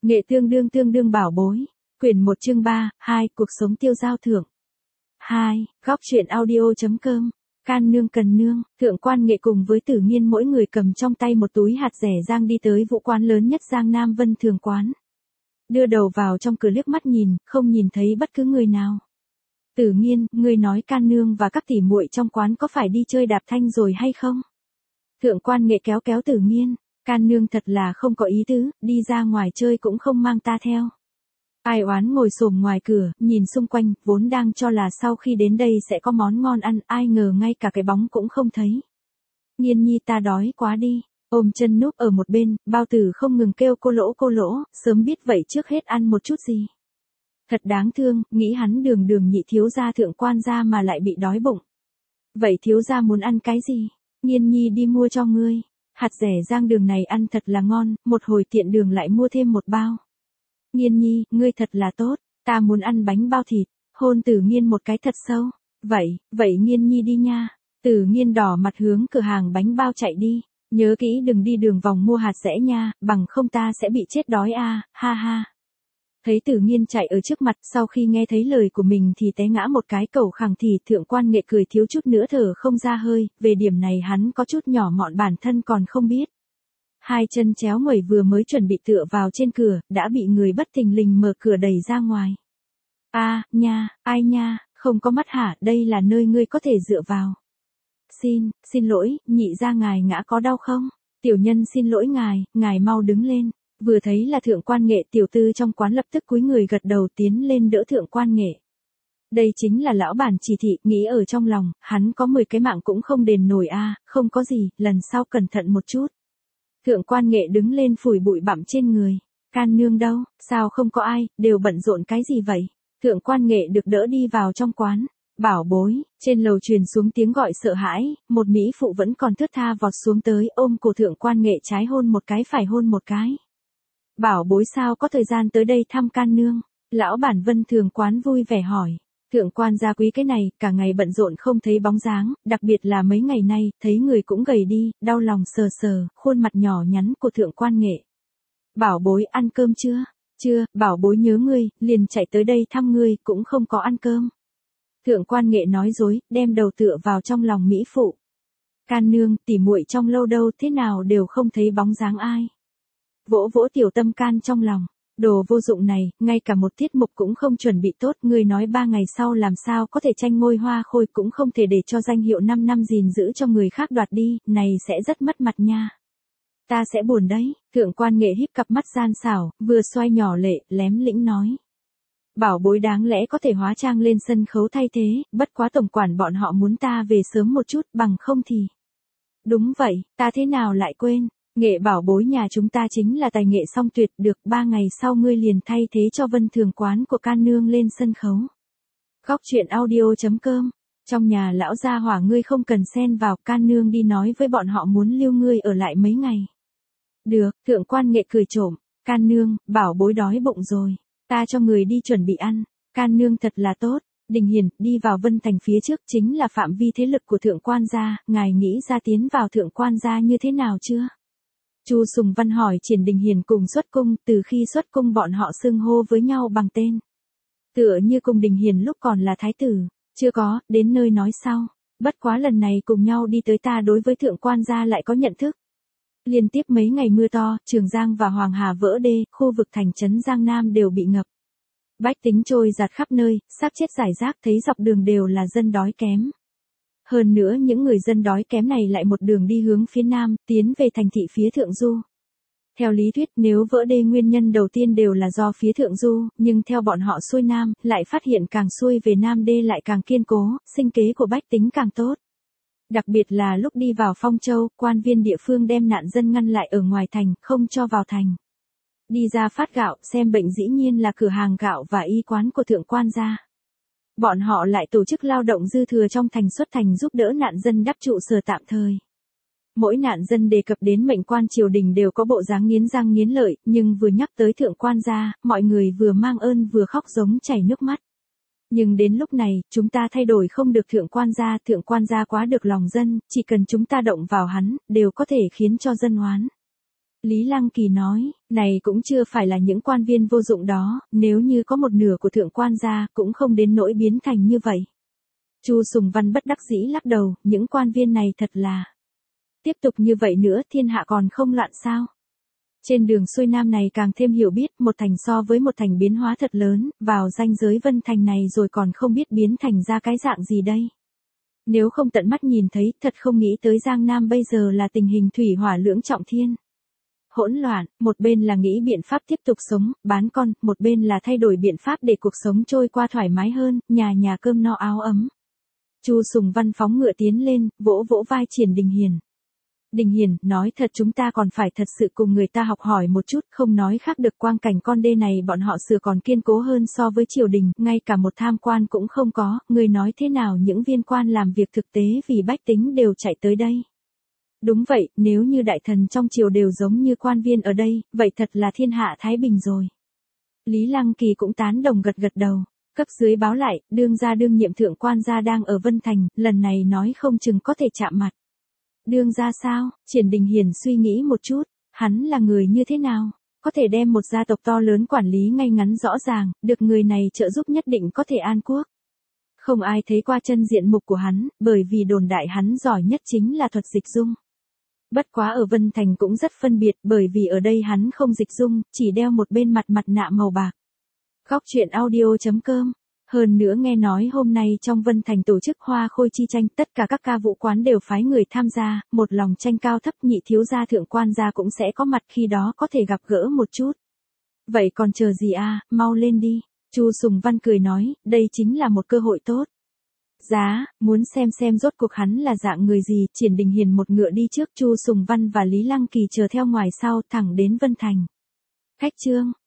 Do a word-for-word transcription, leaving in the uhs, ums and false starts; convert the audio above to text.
Nghệ tương đương tương đương bảo bối. Quyển một chương ba, hai, cuộc sống tiêu dao thượng. hai, góc truyện audio.com. Can nương cần nương, Thượng Quan Nghệ cùng với Tử Nghiên mỗi người cầm trong tay một túi hạt rẻ rang đi tới vũ quán lớn nhất Giang Nam Vân Thường quán. Đưa đầu vào trong cửa liếc mắt nhìn, không nhìn thấy bất cứ người nào. Tử Nghiên, ngươi nói Can nương và các tỷ muội trong quán có phải đi chơi đạp thanh rồi hay không? Thượng Quan Nghệ kéo kéo Tử Nghiên, Can nương thật là không có ý tứ, đi ra ngoài chơi cũng không mang ta theo. Ai oán ngồi xổm ngoài cửa, nhìn xung quanh, vốn đang cho là sau khi đến đây sẽ có món ngon ăn, ai ngờ ngay cả cái bóng cũng không thấy. Nghiên nhi ta đói quá đi, ôm chân núp ở một bên, bao tử không ngừng kêu cô lỗ cô lỗ, sớm biết vậy trước hết ăn một chút gì. Thật đáng thương, nghĩ hắn đường đường nhị thiếu gia thượng quan gia mà lại bị đói bụng. Vậy thiếu gia muốn ăn cái gì? Nghiên nhi đi mua cho ngươi. Hạt rẻ rang đường này ăn thật là ngon, một hồi tiện đường lại mua thêm một bao. Nghiên nhi, ngươi thật là tốt, ta muốn ăn bánh bao thịt, hôn Tử Nghiên một cái thật sâu. Vậy, vậy Nghiên nhi đi nha. Tử Nghiên đỏ mặt hướng cửa hàng bánh bao chạy đi, nhớ kỹ đừng đi đường vòng mua hạt rẻ nha, bằng không ta sẽ bị chết đói a, à, ha ha. Thấy Tử Nghiên chạy ở trước mặt, sau khi nghe thấy lời của mình thì té ngã một cái cẩu khẳng thì Thượng Quan Nghệ cười thiếu chút nữa thở không ra hơi, về điểm này hắn có chút nhỏ mọn bản thân còn không biết. Hai chân chéo nguẩy vừa mới chuẩn bị tựa vào trên cửa, đã bị người bất thình lình mở cửa đẩy ra ngoài. A, à, nha, ai nha, không có mắt hả, đây là nơi ngươi có thể dựa vào. Xin, xin lỗi, nhị gia ngài ngã có đau không? Tiểu nhân xin lỗi ngài, ngài mau đứng lên. Vừa thấy là Thượng Quan Nghệ, tiểu tư trong quán lập tức cúi người gật đầu tiến lên đỡ Thượng Quan Nghệ. Đây chính là lão bản chỉ thị, nghĩ ở trong lòng, hắn có mười cái mạng cũng không đền nổi a, à, không có gì, lần sau cẩn thận một chút. Thượng Quan Nghệ đứng lên phủi bụi bặm trên người. Can nương đâu, sao không có ai, đều bận rộn cái gì vậy? Thượng Quan Nghệ được đỡ đi vào trong quán. Bảo bối, trên lầu truyền xuống tiếng gọi sợ hãi, một mỹ phụ vẫn còn thướt tha vọt xuống tới ôm cổ Thượng Quan Nghệ trái hôn một cái phải hôn một cái. Bảo bối sao có thời gian tới đây thăm Can nương? Lão bản Vân Thường quán vui vẻ hỏi. Thượng quan gia quý cái này, cả ngày bận rộn không thấy bóng dáng, đặc biệt là mấy ngày nay, thấy người cũng gầy đi, đau lòng sờ sờ, khuôn mặt nhỏ nhắn của Thượng Quan Nghệ. Bảo bối ăn cơm chưa? Chưa, bảo bối nhớ ngươi, liền chạy tới đây thăm ngươi, cũng không có ăn cơm. Thượng Quan Nghệ nói dối, đem đầu tựa vào trong lòng mỹ phụ. Can nương, tỉ muội trong lâu đâu thế nào đều không thấy bóng dáng ai. Vỗ vỗ tiểu tâm can trong lòng. Đồ vô dụng này, ngay cả một tiết mục cũng không chuẩn bị tốt, ngươi nói ba ngày sau làm sao có thể tranh ngôi hoa khôi cũng không thể để cho danh hiệu năm năm gìn giữ cho người khác đoạt đi, này sẽ rất mất mặt nha. Ta sẽ buồn đấy, Thượng Quan Nghệ híp cặp mắt gian xảo, vừa xoay nhỏ lệ, lém lĩnh nói. Bảo bối đáng lẽ có thể hóa trang lên sân khấu thay thế, bất quá tổng quản bọn họ muốn ta về sớm một chút, bằng không thì. Đúng vậy, ta thế nào lại quên. Nghệ bảo bối nhà chúng ta chính là tài nghệ song tuyệt, được ba ngày sau ngươi liền thay thế cho Vân Thường quán của Can nương lên sân khấu. Góc truyện audio.com. Trong nhà lão gia hỏa ngươi không cần xen vào, Can nương đi nói với bọn họ muốn lưu ngươi ở lại mấy ngày. Được, Thượng Quan Nghệ cười trộm, Can nương, bảo bối đói bụng rồi, ta cho người đi chuẩn bị ăn. Can nương thật là tốt. Đình Hiền, đi vào Vân Thành phía trước chính là phạm vi thế lực của Thượng Quan gia, ngài nghĩ ra tiến vào Thượng Quan gia như thế nào chưa? Chu Sùng Văn hỏi Triển Đình Hiền cùng xuất cung, từ khi xuất cung bọn họ xưng hô với nhau bằng tên. Tựa như cùng Đình Hiền lúc còn là thái tử, chưa có, đến nơi nói sau. Bất quá lần này cùng nhau đi tới ta đối với Thượng Quan gia lại có nhận thức. Liên tiếp mấy ngày mưa to, Trường Giang và Hoàng Hà vỡ đê, khu vực thành trấn Giang Nam đều bị ngập. Bách tính trôi giạt khắp nơi, xác chết rải rác, thấy dọc đường đều là dân đói kém. Hơn nữa những người dân đói kém này lại một đường đi hướng phía nam, tiến về thành thị phía Thượng Du. Theo lý thuyết nếu vỡ đê nguyên nhân đầu tiên đều là do phía Thượng Du, nhưng theo bọn họ xuôi nam, lại phát hiện càng xuôi về nam đê lại càng kiên cố, sinh kế của bách tính càng tốt. Đặc biệt là lúc đi vào Phong Châu, quan viên địa phương đem nạn dân ngăn lại ở ngoài thành, không cho vào thành. Đi ra phát gạo, xem bệnh dĩ nhiên là cửa hàng gạo và y quán của Thượng Quan gia. Bọn họ lại tổ chức lao động dư thừa trong thành xuất thành giúp đỡ nạn dân đắp trụ sở tạm thời. Mỗi nạn dân đề cập đến mệnh quan triều đình đều có bộ dáng nghiến răng nghiến lợi, nhưng vừa nhắc tới Thượng Quan gia, mọi người vừa mang ơn vừa khóc giống chảy nước mắt. Nhưng đến lúc này, chúng ta thay đổi không được Thượng Quan gia, Thượng Quan gia quá được lòng dân, chỉ cần chúng ta động vào hắn, đều có thể khiến cho dân oán. Lý Lăng Kỳ nói, này cũng chưa phải là những quan viên vô dụng đó, nếu như có một nửa của thượng quan gia cũng không đến nỗi biến thành như vậy. Chu Sùng Văn bất đắc dĩ lắc đầu, những quan viên này thật là. Tiếp tục như vậy nữa thiên hạ còn không loạn sao? Trên đường xuôi nam này càng thêm hiểu biết, một thành so với một thành biến hóa thật lớn, vào ranh giới Vân Thành này rồi còn không biết biến thành ra cái dạng gì đây. Nếu không tận mắt nhìn thấy, thật không nghĩ tới Giang Nam bây giờ là tình hình thủy hỏa lưỡng trọng thiên. Hỗn loạn, một bên là nghĩ biện pháp tiếp tục sống, bán con, một bên là thay đổi biện pháp để cuộc sống trôi qua thoải mái hơn, nhà nhà cơm no áo ấm. Chu Sùng Văn phóng ngựa tiến lên, vỗ vỗ vai Triển Đình Hiền. Đình Hiền, nói thật chúng ta còn phải thật sự cùng người ta học hỏi một chút, không nói khác được quang cảnh con đê này bọn họ sửa còn kiên cố hơn so với triều đình, ngay cả một tham quan cũng không có, người nói thế nào những viên quan làm việc thực tế vì bách tính đều chạy tới đây. Đúng vậy, nếu như đại thần trong triều đều giống như quan viên ở đây, vậy thật là thiên hạ thái bình rồi. Lý Lăng Kỳ cũng tán đồng gật gật đầu. Cấp dưới báo lại, đương gia đương nhiệm thượng quan gia đang ở Vân Thành, lần này nói không chừng có thể chạm mặt. Đương gia sao? Triển Đình Hiền suy nghĩ một chút, hắn là người như thế nào? Có thể đem một gia tộc to lớn quản lý ngay ngắn rõ ràng, được người này trợ giúp nhất định có thể an quốc. Không ai thấy qua chân diện mục của hắn, bởi vì đồn đại hắn giỏi nhất chính là thuật dịch dung. Bất quá ở Vân Thành cũng rất phân biệt, bởi vì ở đây hắn không dịch dung, chỉ đeo một bên mặt mặt nạ màu bạc. Góc truyện audio chấm com. Hơn nữa nghe nói hôm nay trong Vân Thành tổ chức hoa khôi chi tranh, tất cả các ca vũ quán đều phái người tham gia, một lòng tranh cao thấp, nhị thiếu gia thượng quan gia cũng sẽ có mặt, khi đó có thể gặp gỡ một chút. Vậy còn chờ gì à, mau lên đi. Chu Sùng Văn cười nói, đây chính là một cơ hội tốt. Giá, muốn xem xem rốt cuộc hắn là dạng người gì, Triển Đình Hiền một ngựa đi trước, Chu Sùng Văn và Lý Lăng Kỳ chờ theo ngoài sau, thẳng đến Vân Thành. Khách trương.